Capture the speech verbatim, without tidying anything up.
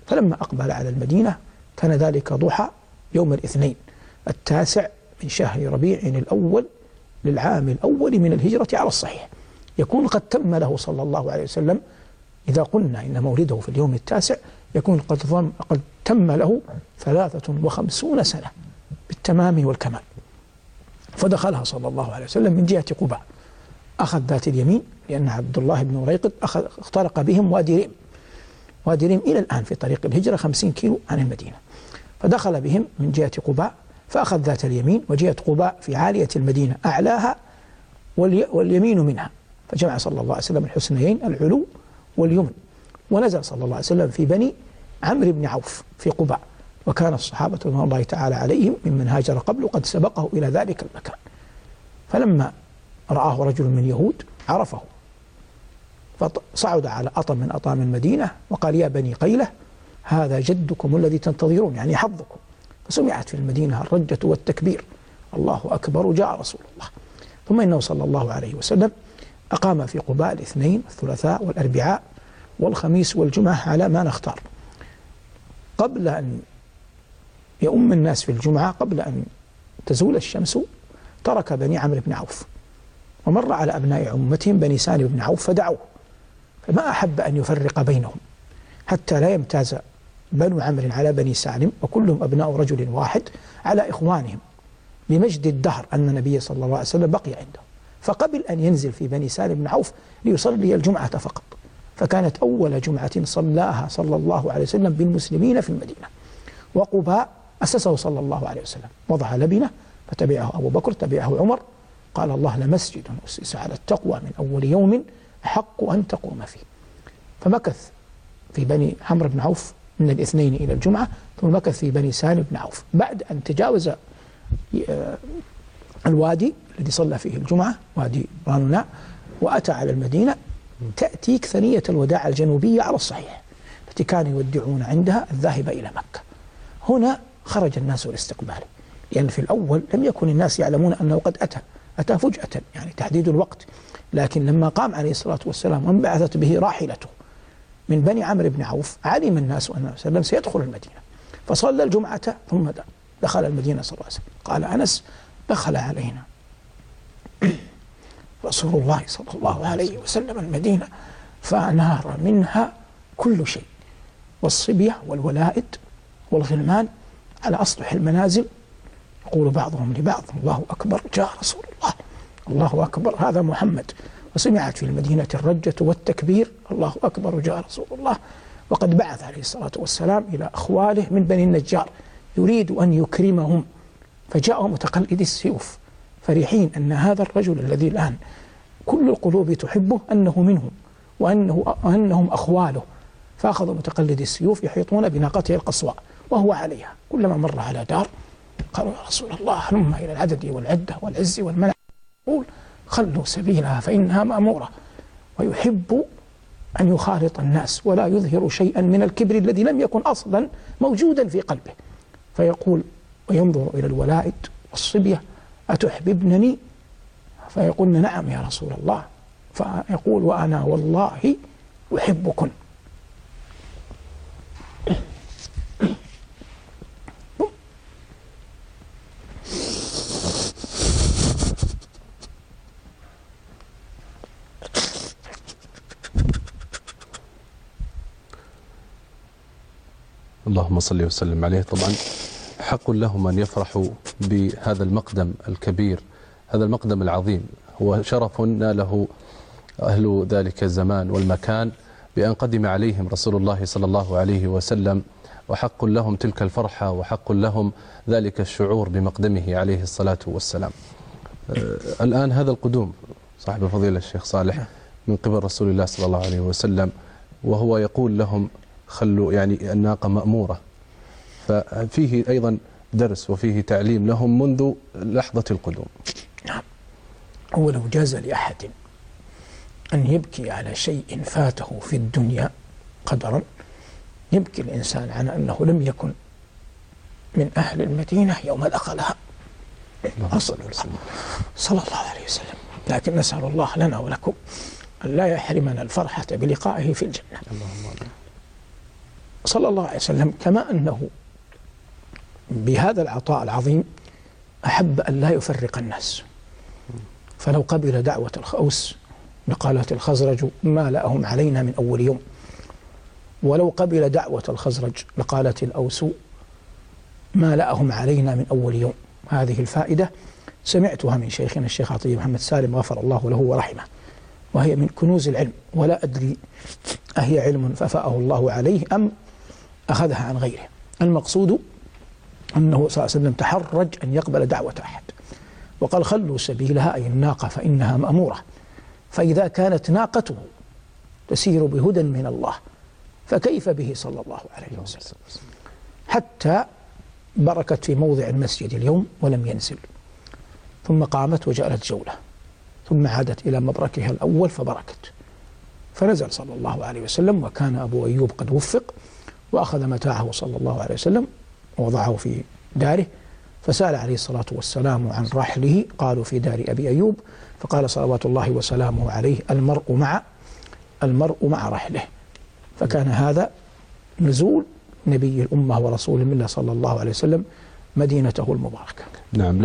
فلما أقبل على المدينة كان ذلك ضحى يوم الاثنين التاسع من شهر ربيع الأول للعام الأول من الهجرة على الصحيح، يكون قد تم له صلى الله عليه وسلم، إذا قلنا إن مولده في اليوم التاسع يكون قد قد تم له ثلاثة وخمسون سنة بالتمام والكمال. فدخلها صلى الله عليه وسلم من جهة قباء، أخذ ذات اليمين لأن عبد الله بن وريقط أخذ اخترق بهم وادي ريم، وادي ريم إلى الآن في طريق الهجرة خمسين كيلو عن المدينة، فدخل بهم من جهة قباء فأخذ ذات اليمين، وجهة قباء في عالية المدينة أعلاها واليمين منها، فجمع صلى الله عليه وسلم الحسنيين العلو واليمن، ونزل صلى الله عليه وسلم في بني عمرو بن عوف في قباء، وكان الصحابة رضوان الله تعالى عليهم ممن هاجر قبل قد سبقه إلى ذلك المكان. فلما رآه رجل من يهود عرفه، فصعد على أطم من أطام المدينة وقال: يا بني قيلة هذا جدكم الذي تنتظرون، يعني حظكم. فسمعت في المدينة الرجة والتكبير: الله أكبر، جاء رسول الله. ثم إنه صلى الله عليه وسلم أقام في قباء الاثنين والثلاثاء والأربعاء والخميس والجمعة على ما نختار، قبل أن يؤم الناس في الجمعة، قبل أن تزول الشمس ترك بني عمرو بن عوف ومر على أبناء عمتهم بني سالم بن عوف فدعوه، فما أحب أن يفرق بينهم حتى لا يمتاز بنو عمرو على بني سالم وكلهم أبناء رجل واحد على إخوانهم، لمجد الدهر أن النبي صلى الله عليه وسلم بقي عنده، فقبل أن ينزل في بني سالم بن عوف ليصلي الجمعة فقط، فكانت أول جمعة صلاها صلى الله عليه وسلم بالمسلمين في المدينة. وقباء أسسه صلى الله عليه وسلم، وضع لبنة فتبعه أبو بكر، تبعه عمر، قال: الله لمسجد أسس على التقوى من أول يوم أحق أن تقوم فيه. فمكث في بني عمرو بن عوف من الاثنين إلى الجمعة، ثم مكث في بني سالم بن عوف بعد أن تجاوز الوادي الذي صلى فيه الجمعة، وادي رانونا، وأتى على المدينة. تأتيك ثنية الوداع الجنوبية على الصحيح التي كانوا يودعون عندها الذاهب إلى مكة. هنا خرج الناس لاستقباله، لأن في الأول لم يكن الناس يعلمون أنه قد أتى أتى فجأة، يعني تحديد الوقت، لكن لما قام عليه الصلاة والسلام وانبعثت به راحلته من بني عمرو بن عوف علم الناس أن النبي صلى الله عليه وسلم سيدخل المدينة، فصلى الجمعة ثم دخل المدينة صلى الله عليه وسلم. قال أنس: دخل علينا رسول الله صلى الله عليه وسلم المدينة فأنار منها كل شيء، والصبية والولائد والغلمان على أسطح المنازل، يقول بعضهم لبعض: الله أكبر، جاء رسول الله، الله أكبر، هذا محمد. وسمعت في المدينة الرجة والتكبير: الله أكبر، جاء رسول الله. وقد بعث عليه الصلاة والسلام إلى أخواله من بني النجار يريد أن يكرمهم، فجاءوا متقلدي السيوف فرحين أن هذا الرجل الذي الآن كل القلوب تحبه أنه منهم وأنه وأنهم أخواله، فأخذوا متقلدي السيوف يحيطون بناقته القصواء وهو عليها، كلما مر على دار قالوا: يا رسول الله هلم إلى العدد والعدة والعز والمنع، يقول: خلوا سبيلها فإنها مأمورة. ويحب أن يخالط الناس ولا يظهر شيئا من الكبر الذي لم يكن أصلا موجودا في قلبه، فيقول وينظر إلى الولائد والصبية: أتحببنني؟ فيقولن: نعم يا رسول الله. فيقول: وأنا والله أحبكن. اللهم صل وسلم عليه. طبعا حق لهم أن يفرحوا بهذا المقدم الكبير، هذا المقدم العظيم، هو شرف ناله أهل ذلك الزمان والمكان بأن قدم عليهم رسول الله صلى الله عليه وسلم، وحق لهم تلك الفرحة، وحق لهم ذلك الشعور بمقدمه عليه الصلاة والسلام. الآن هذا القدوم صاحب الفضيلة الشيخ صالح من قبل رسول الله صلى الله عليه وسلم، وهو يقول لهم: خلوا يعني الناقة مأمورة، ففيه أيضا درس وفيه تعليم لهم منذ لحظة القدوم. نعم، هو لو جاز لأحد أن يبكي على شيء فاته في الدنيا قدرا، يبكي الإنسان على أنه لم يكن من أهل المدينة يوم دخلها صلى الله عليه وسلم. لكن نسأل الله لنا ولكم أن لا يحرمنا الفرحة بلقائه في الجنة. صلى الله عليه وسلم كما أنه بهذا العطاء العظيم أحب أن لا يفرق الناس، فلو قبل دعوة الأوس لقالت الخزرج ما لأهم علينا من أول يوم، ولو قبل دعوة الخزرج لقالت الأوس ما لأهم علينا من أول يوم. هذه الفائدة سمعتها من شيخنا الشيخ عطية محمد سالم غفر الله له ورحمه، وهي من كنوز العلم، ولا أدري أهي علم ففأه الله عليه أم أخذها عن غيره. المقصود أنه صلى الله عليه وسلم تحرج أن يقبل دعوة أحد، وقال خلوا سبيلها أي الناقة فإنها مأمورة، فإذا كانت ناقته تسير بهدى من الله فكيف به صلى الله عليه وسلم، حتى بركت في موضع المسجد اليوم ولم ينزل، ثم قامت وجعلت جولة، ثم عادت إلى مبركها الأول فبركت، فنزل صلى الله عليه وسلم، وكان أبو أيوب قد وفق وأخذ متاعه صلى الله عليه وسلم ووضعه في داره، فسأل عليه الصلاة والسلام عن رحله، قالوا في دار أبي أيوب، فقال صلوات الله وسلامه عليه المرء مع المرء مع رحله. فكان هذا نزول نبي الأمة ورسول الله صلى الله عليه وسلم مدينته المباركة. نعم.